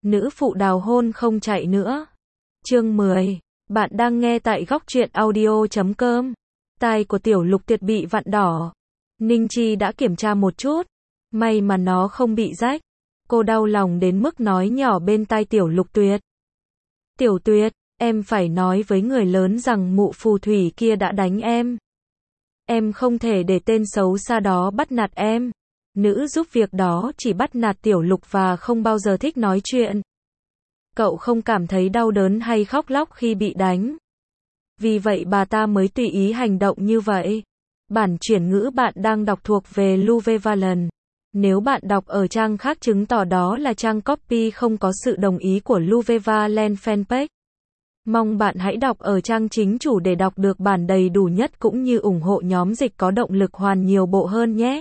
Nữ phụ đào hôn không chạy nữa. Chương 10. Bạn đang nghe tại góc truyện audio.com. Tai của Tiểu Lục Tuyệt bị vặn đỏ. Ninh Chi đã kiểm tra một chút. May mà nó không bị rách. Cô đau lòng đến mức nói nhỏ bên tai Tiểu Lục Tuyệt. Tiểu Tuyệt, em phải nói với người lớn rằng mụ phù thủy kia đã đánh em. Em không thể để tên xấu xa đó bắt nạt em. Nữ giúp việc đó chỉ bắt nạt Tiểu Lục và không bao giờ thích nói chuyện. Cậu không cảm thấy đau đớn hay khóc lóc khi bị đánh. Vì vậy bà ta mới tùy ý hành động như vậy. Bản chuyển ngữ bạn đang đọc thuộc về Luvevalent. Nếu bạn đọc ở trang khác chứng tỏ đó là trang copy không có sự đồng ý của Luvevalent fanpage. Mong bạn hãy đọc ở trang chính chủ để đọc được bản đầy đủ nhất cũng như ủng hộ nhóm dịch có động lực hoàn nhiều bộ hơn nhé.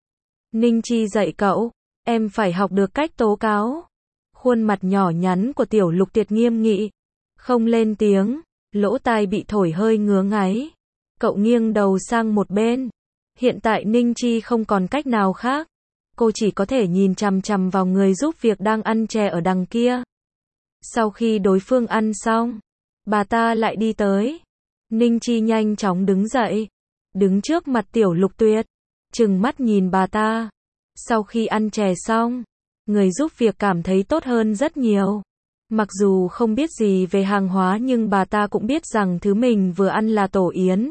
Ninh Chi dạy cậu, em phải học được cách tố cáo. Khuôn mặt nhỏ nhắn của Tiểu Lục Tuyệt nghiêm nghị, không lên tiếng, lỗ tai bị thổi hơi ngứa ngáy. Cậu nghiêng đầu sang một bên. Hiện tại Ninh Chi không còn cách nào khác. Cô chỉ có thể nhìn chằm chằm vào người giúp việc đang ăn chè ở đằng kia. Sau khi đối phương ăn xong, bà ta lại đi tới. Ninh Chi nhanh chóng đứng dậy, đứng trước mặt Tiểu Lục Tuyệt, trừng mắt nhìn bà ta. Sau khi ăn chè xong, người giúp việc cảm thấy tốt hơn rất nhiều. Mặc dù không biết gì về hàng hóa nhưng bà ta cũng biết rằng thứ mình vừa ăn là tổ yến.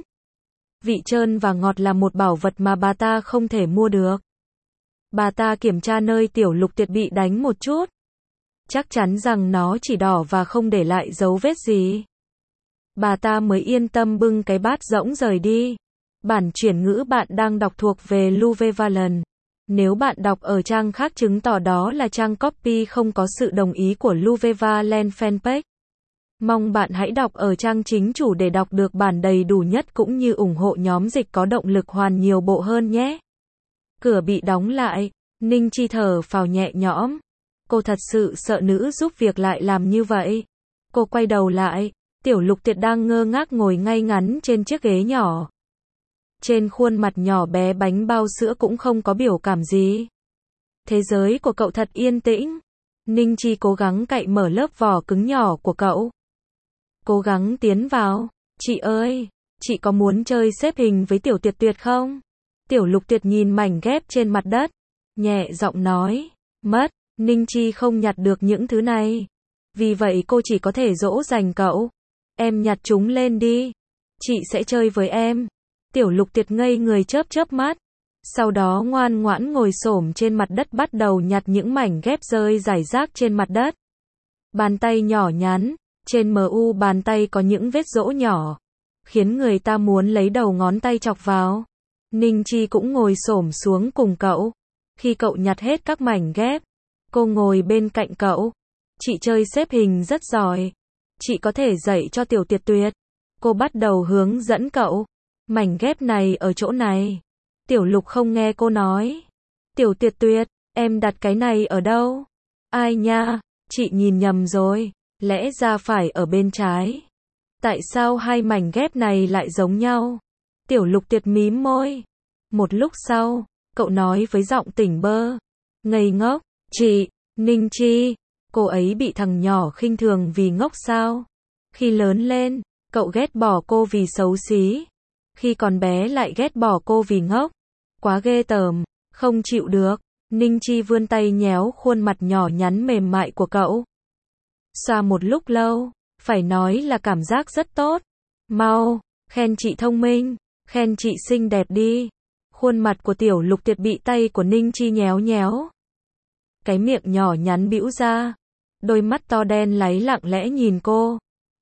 Vị trơn và ngọt là một bảo vật mà bà ta không thể mua được. Bà ta kiểm tra nơi Tiểu Lục Tuyệt bị đánh một chút. Chắc chắn rằng nó chỉ đỏ và không để lại dấu vết gì. Bà ta mới yên tâm bưng cái bát rỗng rời đi. Bản chuyển ngữ bạn đang đọc thuộc về Luvevalent. Nếu bạn đọc ở trang khác chứng tỏ đó là trang copy không có sự đồng ý của Luvevalent fanpage. Mong bạn hãy đọc ở trang chính chủ để đọc được bản đầy đủ nhất cũng như ủng hộ nhóm dịch có động lực hoàn nhiều bộ hơn nhé. Cửa bị đóng lại, Ninh Chi thở phào nhẹ nhõm. Cô thật sự sợ nữ giúp việc lại làm như vậy. Cô quay đầu lại, Tiểu Lục Tuyệt đang ngơ ngác ngồi ngay ngắn trên chiếc ghế nhỏ. Trên khuôn mặt nhỏ bé bánh bao sữa cũng không có biểu cảm gì. Thế giới của cậu thật yên tĩnh. Ninh Chi cố gắng cạy mở lớp vỏ cứng nhỏ của cậu. Cố gắng tiến vào. Chị ơi, chị có muốn chơi xếp hình với Tiểu Tuyệt Tuyệt không? Tiểu Lục Tuyệt nhìn mảnh ghép trên mặt đất, nhẹ giọng nói. Mất, Ninh Chi không nhặt được những thứ này. Vì vậy cô chỉ có thể dỗ dành cậu. Em nhặt chúng lên đi. Chị sẽ chơi với em. Tiểu Lục Tuyệt ngây người chớp chớp mắt. Sau đó ngoan ngoãn ngồi xổm trên mặt đất bắt đầu nhặt những mảnh ghép rơi rải rác trên mặt đất. Bàn tay nhỏ nhắn, trên mu bàn tay có những vết rỗ nhỏ, khiến người ta muốn lấy đầu ngón tay chọc vào. Ninh Chi cũng ngồi xổm xuống cùng cậu. Khi cậu nhặt hết các mảnh ghép, cô ngồi bên cạnh cậu. Chị chơi xếp hình rất giỏi. Chị có thể dạy cho Tiểu Tuyệt Tuyệt. Cô bắt đầu hướng dẫn cậu. Mảnh ghép này ở chỗ này. Tiểu Lục không nghe cô nói. Tiểu Tuyệt Tuyệt, em đặt cái này ở đâu? Ai nha, chị nhìn nhầm rồi. Lẽ ra phải ở bên trái. Tại sao hai mảnh ghép này lại giống nhau? Tiểu Lục Tuyệt mím môi. Một lúc sau, cậu nói với giọng tỉnh bơ. Ngây ngốc, chị, Ninh Chi, cô ấy bị thằng nhỏ khinh thường vì ngốc sao? Khi lớn lên, cậu ghét bỏ cô vì xấu xí. Khi còn bé lại ghét bỏ cô vì ngốc. Quá ghê tởm, không chịu được. Ninh Chi vươn tay nhéo khuôn mặt nhỏ nhắn mềm mại của cậu. Xoa một lúc lâu, phải nói là cảm giác rất tốt. Mau, khen chị thông minh, khen chị xinh đẹp đi. Khuôn mặt của Tiểu Lục Tuyệt bị tay của Ninh Chi nhéo nhéo. Cái miệng nhỏ nhắn bĩu ra. Đôi mắt to đen láy lặng lẽ nhìn cô.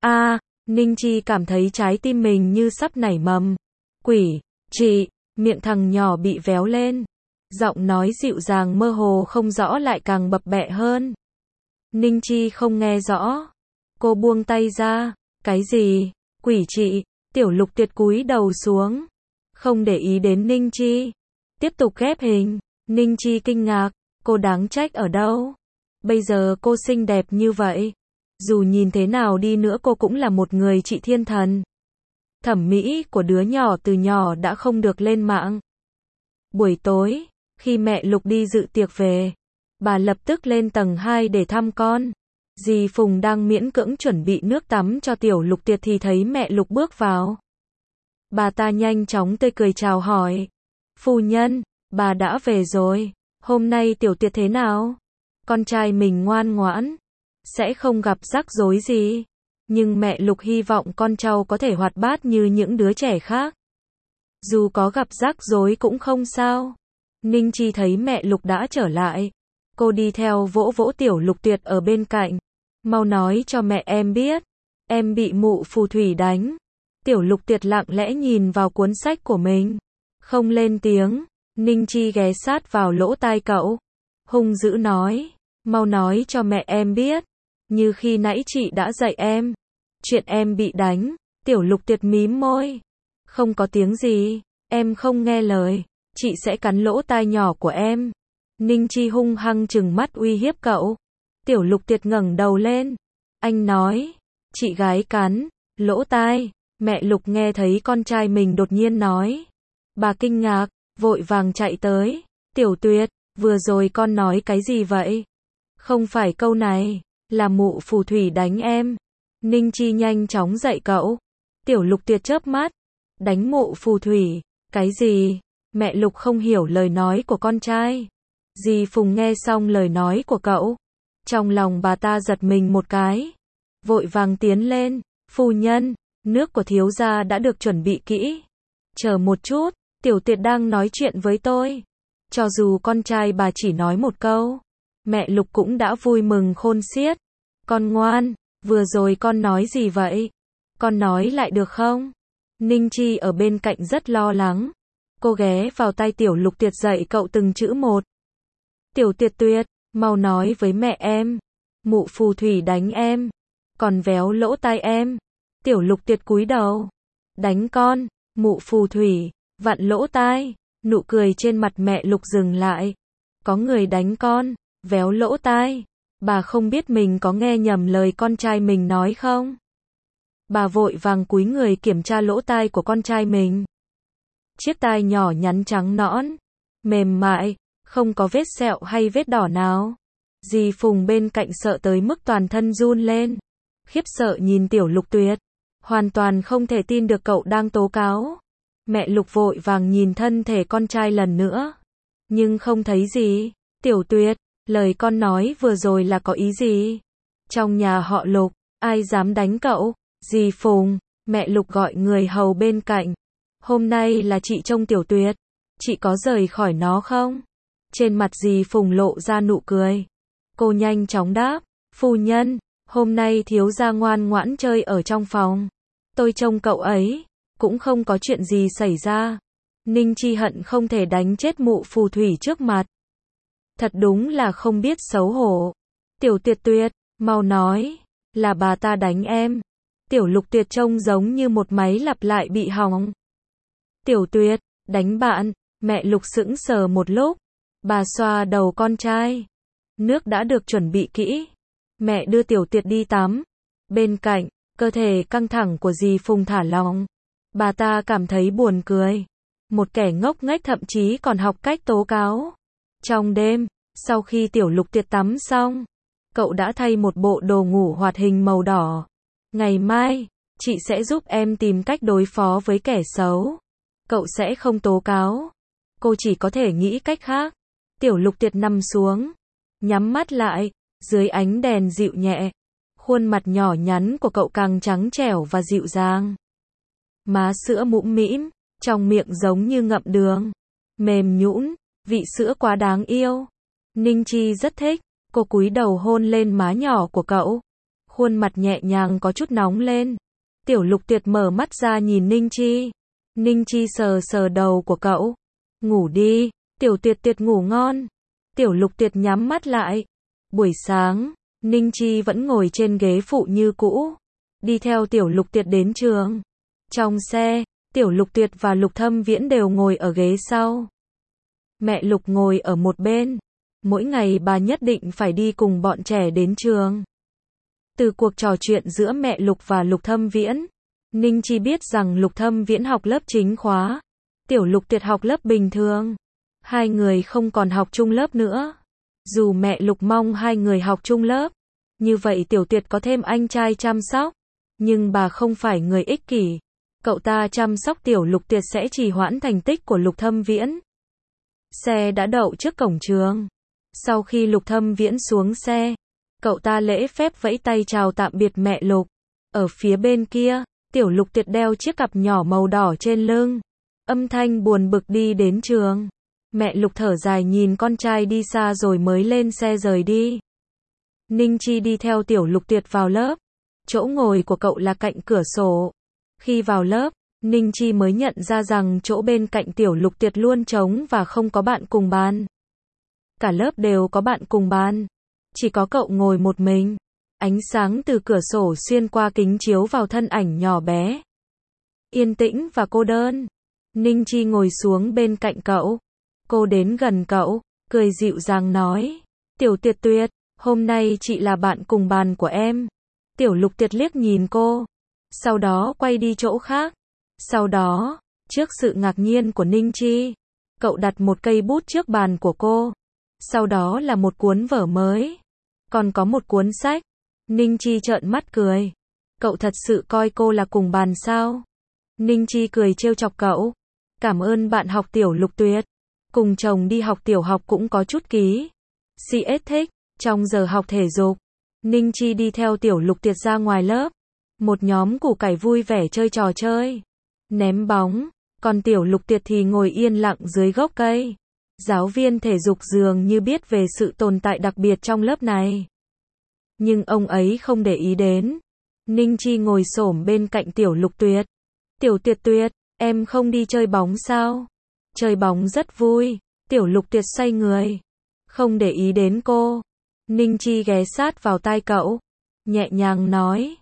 Ninh Chi cảm thấy trái tim mình như sắp nảy mầm. Quỷ, chị, miệng thằng nhỏ bị véo lên. Giọng nói dịu dàng mơ hồ không rõ lại càng bập bẹ hơn. Ninh Chi không nghe rõ. Cô buông tay ra. Cái gì? Quỷ chị. Tiểu Lục Tuyệt cúi đầu xuống. Không để ý đến Ninh Chi. Tiếp tục ghép hình. Ninh Chi kinh ngạc. Cô đáng trách ở đâu? Bây giờ cô xinh đẹp như vậy. Dù nhìn thế nào đi nữa cô cũng là một người chị thiên thần. Thẩm mỹ của đứa nhỏ từ nhỏ đã không được lên mạng. Buổi tối, khi mẹ Lục đi dự tiệc về, bà lập tức lên tầng 2 để thăm con. Dì Phùng đang miễn cưỡng chuẩn bị nước tắm cho Tiểu Lục Tuyệt thì thấy mẹ Lục bước vào. Bà ta nhanh chóng tươi cười chào hỏi. Phu nhân, bà đã về rồi. Hôm nay Tiểu Tuyệt thế nào? Con trai mình ngoan ngoãn, sẽ không gặp rắc rối gì. Nhưng mẹ Lục hy vọng con cháu có thể hoạt bát như những đứa trẻ khác. Dù có gặp rắc rối cũng không sao. Ninh Chi thấy mẹ Lục đã trở lại. Cô đi theo vỗ vỗ Tiểu Lục Tuyệt ở bên cạnh. Mau nói cho mẹ em biết. Em bị mụ phù thủy đánh. Tiểu Lục Tuyệt lặng lẽ nhìn vào cuốn sách của mình. Không lên tiếng. Ninh Chi ghé sát vào lỗ tai cậu. Hung dữ nói. Mau nói cho mẹ em biết. Như khi nãy chị đã dạy em. Chuyện em bị đánh. Tiểu Lục Tuyệt mím môi. Không có tiếng gì. Em không nghe lời. Chị sẽ cắn lỗ tai nhỏ của em. Ninh Chi hung hăng trừng mắt uy hiếp cậu. Tiểu Lục Tuyệt ngẩng đầu lên. Anh nói. Chị gái cắn lỗ tai. Mẹ Lục nghe thấy con trai mình đột nhiên nói. Bà kinh ngạc, vội vàng chạy tới. Tiểu Tuyệt, vừa rồi con nói cái gì vậy? Không phải câu này, là mụ phù thủy đánh em. Ninh Chi nhanh chóng dạy cậu. Tiểu Lục Tuyệt chớp mắt. Đánh mụ phù thủy, cái gì? Mẹ Lục không hiểu lời nói của con trai. Dì Phùng nghe xong lời nói của cậu. Trong lòng bà ta giật mình một cái. Vội vàng tiến lên. Phu nhân, nước của thiếu gia đã được chuẩn bị kỹ. Chờ một chút, Tiểu Tuyệt đang nói chuyện với tôi. Cho dù con trai bà chỉ nói một câu, mẹ Lục cũng đã vui mừng khôn xiết. Con ngoan, vừa rồi con nói gì vậy? Con nói lại được không? Ninh Chi ở bên cạnh rất lo lắng. Cô ghé vào tai Tiểu Lục Tuyệt dạy cậu từng chữ một. Tiểu Tuyệt Tuyệt, mau nói với mẹ em. Mụ phù thủy đánh em, còn véo lỗ tai em. Tiểu Lục Tuyệt cúi đầu. Đánh con, mụ phù thủy, vặn lỗ tai. Nụ cười trên mặt mẹ Lục dừng lại. Có người đánh con, véo lỗ tai. Bà không biết mình có nghe nhầm lời con trai mình nói không? Bà vội vàng cúi người kiểm tra lỗ tai của con trai mình. Chiếc tai nhỏ nhắn trắng nõn, mềm mại, không có vết sẹo hay vết đỏ nào. Dì Phùng bên cạnh sợ tới mức toàn thân run lên. Khiếp sợ nhìn Tiểu Lục Tuyệt. Hoàn toàn không thể tin được cậu đang tố cáo. Mẹ Lục vội vàng nhìn thân thể con trai lần nữa. Nhưng không thấy gì. Tiểu Tuyệt, lời con nói vừa rồi là có ý gì? Trong nhà họ Lục, ai dám đánh cậu? Dì Phùng, mẹ Lục gọi người hầu bên cạnh. Hôm nay là chị trông Tiểu Tuyệt. Chị có rời khỏi nó không? Trên mặt dì Phùng lộ ra nụ cười. Cô nhanh chóng đáp. Phu nhân, hôm nay thiếu gia ngoan ngoãn chơi ở trong phòng. Tôi trông cậu ấy, cũng không có chuyện gì xảy ra. Ninh Chi hận không thể đánh chết mụ phù thủy trước mặt. Thật đúng là không biết xấu hổ. Tiểu Tuyệt Tuyệt, mau nói, là bà ta đánh em. Tiểu Lục Tuyệt trông giống như một máy lặp lại bị hỏng. Tiểu Tuyệt, đánh bạn. Mẹ Lục sững sờ một lúc. Bà xoa đầu con trai. Nước đã được chuẩn bị kỹ. Mẹ đưa Tiểu Tuyệt đi tắm. Bên cạnh, cơ thể căng thẳng của dì Phùng thả lỏng. Bà ta cảm thấy buồn cười. Một kẻ ngốc nghếch thậm chí còn học cách tố cáo. Trong đêm, sau khi Tiểu Lục Tuyệt tắm xong, cậu đã thay một bộ đồ ngủ hoạt hình màu đỏ. Ngày mai, chị sẽ giúp em tìm cách đối phó với kẻ xấu. Cậu sẽ không tố cáo. Cô chỉ có thể nghĩ cách khác. Tiểu Lục Tuyệt nằm xuống, nhắm mắt lại, dưới ánh đèn dịu nhẹ. Khuôn mặt nhỏ nhắn của cậu càng trắng trẻo và dịu dàng. Má sữa mũm mĩm, trong miệng giống như ngậm đường. Mềm nhũn, vị sữa quá đáng yêu. Ninh Chi rất thích, cô cúi đầu hôn lên má nhỏ của cậu. Khuôn mặt nhẹ nhàng có chút nóng lên. Tiểu Lục Tuyệt mở mắt ra nhìn Ninh Chi. Ninh Chi sờ sờ đầu của cậu. Ngủ đi, Tiểu Tuyệt Tuyệt ngủ ngon. Tiểu Lục Tuyệt nhắm mắt lại. Buổi sáng, Ninh Chi vẫn ngồi trên ghế phụ như cũ. Đi theo Tiểu Lục Tuyệt đến trường. Trong xe, Tiểu Lục Tuyệt và Lục Thâm Viễn đều ngồi ở ghế sau. Mẹ Lục ngồi ở một bên. Mỗi ngày bà nhất định phải đi cùng bọn trẻ đến trường. Từ cuộc trò chuyện giữa mẹ Lục và Lục Thâm Viễn, Ninh Chi biết rằng Lục Thâm Viễn học lớp chính khóa. Tiểu Lục Tuyệt học lớp bình thường. Hai người không còn học chung lớp nữa. Dù mẹ Lục mong hai người học chung lớp, Như vậy Tiểu Tuyệt có thêm anh trai chăm sóc. Nhưng bà không phải người ích kỷ. Cậu ta chăm sóc Tiểu Lục Tuyệt sẽ trì hoãn thành tích của Lục Thâm Viễn. Xe đã đậu trước cổng trường. Sau khi Lục Thâm Viễn xuống xe, cậu ta lễ phép vẫy tay chào tạm biệt mẹ Lục. Ở phía bên kia, Tiểu Lục Tuyệt đeo chiếc cặp nhỏ màu đỏ trên lưng. Âm thanh buồn bực đi đến trường. Mẹ Lục thở dài nhìn con trai đi xa rồi mới lên xe rời đi. Ninh Chi đi theo Tiểu Lục Tuyệt vào lớp. Chỗ ngồi của cậu là cạnh cửa sổ. Khi vào lớp, Ninh Chi mới nhận ra rằng chỗ bên cạnh Tiểu Lục Tuyệt luôn trống và không có bạn cùng bàn. Cả lớp đều có bạn cùng bàn. Chỉ có cậu ngồi một mình. Ánh sáng từ cửa sổ xuyên qua kính chiếu vào thân ảnh nhỏ bé. Yên tĩnh và cô đơn. Ninh Chi ngồi xuống bên cạnh cậu. Cô đến gần cậu, cười dịu dàng nói. Tiểu Tuyệt Tuyệt, hôm nay chị là bạn cùng bàn của em. Tiểu Lục Tuyệt liếc nhìn cô. Sau đó quay đi chỗ khác. Sau đó, trước sự ngạc nhiên của Ninh Chi, cậu đặt một cây bút trước bàn của cô. Sau đó là một cuốn vở mới. Còn có một cuốn sách. Ninh Chi trợn mắt cười. Cậu thật sự coi cô là cùng bàn sao? Ninh Chi cười trêu chọc cậu. Cảm ơn bạn học Tiểu Lục Tuyệt. Cùng chồng đi học tiểu học cũng có chút ký. CS thích. Trong giờ học thể dục, Ninh Chi đi theo Tiểu Lục Tuyệt ra ngoài lớp. Một nhóm củ cải vui vẻ chơi trò chơi, ném bóng. Còn Tiểu Lục Tuyệt thì ngồi yên lặng dưới gốc cây. Giáo viên thể dục dường như biết về sự tồn tại đặc biệt trong lớp này. Nhưng ông ấy không để ý đến. Ninh Chi ngồi xổm bên cạnh Tiểu Lục Tuyệt. Tiểu Tuyệt Tuyệt, em không đi chơi bóng sao? Chơi bóng rất vui. Tiểu Lục Tuyệt xoay người. Không để ý đến cô. Ninh Chi ghé sát vào tai cậu. Nhẹ nhàng nói.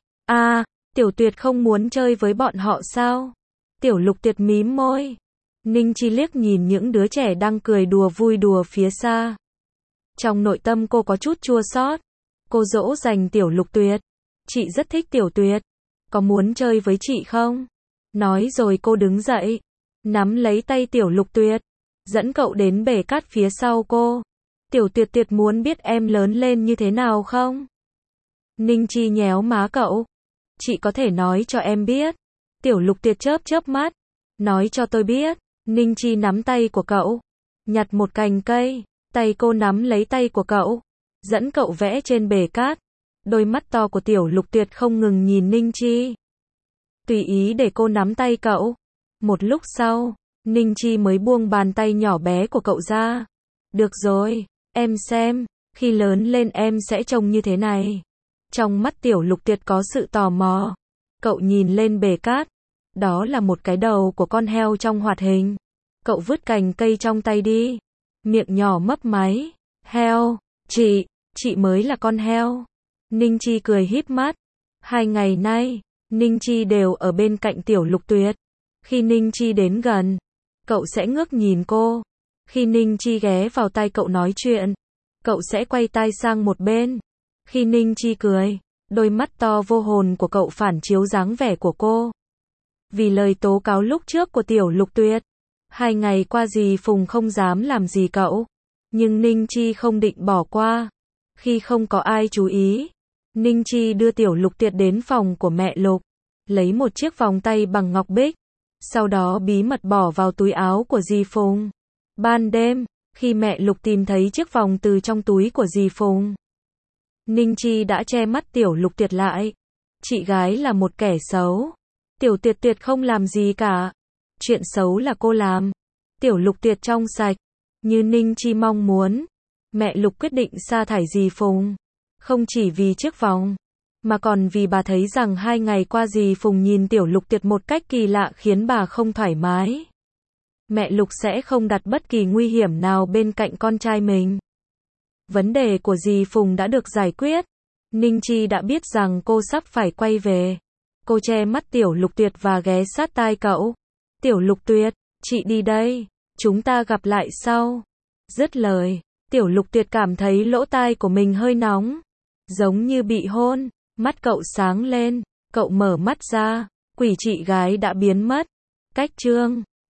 Tiểu Tuyệt không muốn chơi với bọn họ sao? Tiểu Lục Tuyệt mím môi. Ninh Chi liếc nhìn những đứa trẻ đang cười đùa vui đùa phía xa. Trong nội tâm cô có chút chua xót. Cô dỗ dành Tiểu Lục Tuyệt. Chị rất thích Tiểu Tuyệt. Có muốn chơi với chị không? Nói rồi cô đứng dậy. Nắm lấy tay Tiểu Lục Tuyệt. Dẫn cậu đến bể cát phía sau cô. Tiểu Tuyệt Tuyệt muốn biết em lớn lên như thế nào không? Ninh Chi nhéo má cậu. Chị có thể nói cho em biết. Tiểu Lục Tuyệt chớp chớp mắt. Nói cho tôi biết. Ninh Chi nắm tay của cậu. Nhặt một cành cây. Tay cô nắm lấy tay của cậu. Dẫn cậu vẽ trên bể cát. Đôi mắt to của Tiểu Lục Tuyệt không ngừng nhìn Ninh Chi. Tùy ý để cô nắm tay cậu. Một lúc sau, Ninh Chi mới buông bàn tay nhỏ bé của cậu ra. Được rồi, em xem, khi lớn lên em sẽ trông như thế này. Trong mắt Tiểu Lục Tuyệt có sự tò mò. Cậu nhìn lên bể cát. Đó là một cái đầu của con heo trong hoạt hình. Cậu vứt cành cây trong tay đi. Miệng nhỏ mấp máy. Heo, chị mới là con heo. Ninh Chi cười híp mắt. 2 ngày nay, Ninh Chi đều ở bên cạnh Tiểu Lục Tuyệt. Khi Ninh Chi đến gần, cậu sẽ ngước nhìn cô. Khi Ninh Chi ghé vào tai cậu nói chuyện, cậu sẽ quay tai sang một bên. Khi Ninh Chi cười, đôi mắt to vô hồn của cậu phản chiếu dáng vẻ của cô. Vì lời tố cáo lúc trước của Tiểu Lục Tuyệt, 2 ngày qua dì Phùng không dám làm gì cậu. Nhưng Ninh Chi không định bỏ qua. Khi không có ai chú ý, Ninh Chi đưa Tiểu Lục Tuyệt đến phòng của mẹ Lục, lấy một chiếc vòng tay bằng ngọc bích, sau đó bí mật bỏ vào túi áo của dì Phùng. Ban đêm, khi mẹ Lục tìm thấy chiếc vòng từ trong túi của dì Phùng, Ninh Chi đã che mắt Tiểu Lục Tuyệt lại. Chị gái là một kẻ xấu. Tiểu Tuyệt Tuyệt không làm gì cả. Chuyện xấu là cô làm. Tiểu Lục Tuyệt trong sạch. Như Ninh Chi mong muốn, mẹ Lục quyết định sa thải dì Phùng. Không chỉ vì chiếc vòng, mà còn vì bà thấy rằng 2 ngày qua dì Phùng nhìn Tiểu Lục Tuyệt một cách kỳ lạ khiến bà không thoải mái. Mẹ Lục sẽ không đặt bất kỳ nguy hiểm nào bên cạnh con trai mình. Vấn đề của dì Phùng đã được giải quyết. Ninh Chi đã biết rằng cô sắp phải quay về. Cô che mắt Tiểu Lục Tuyệt và ghé sát tai cậu. Tiểu Lục Tuyệt, chị đi đây. Chúng ta gặp lại sau. Dứt lời, Tiểu Lục Tuyệt cảm thấy lỗ tai của mình hơi nóng. Giống như bị hôn. Mắt cậu sáng lên. Cậu mở mắt ra. Quỷ chị gái đã biến mất. Cách chương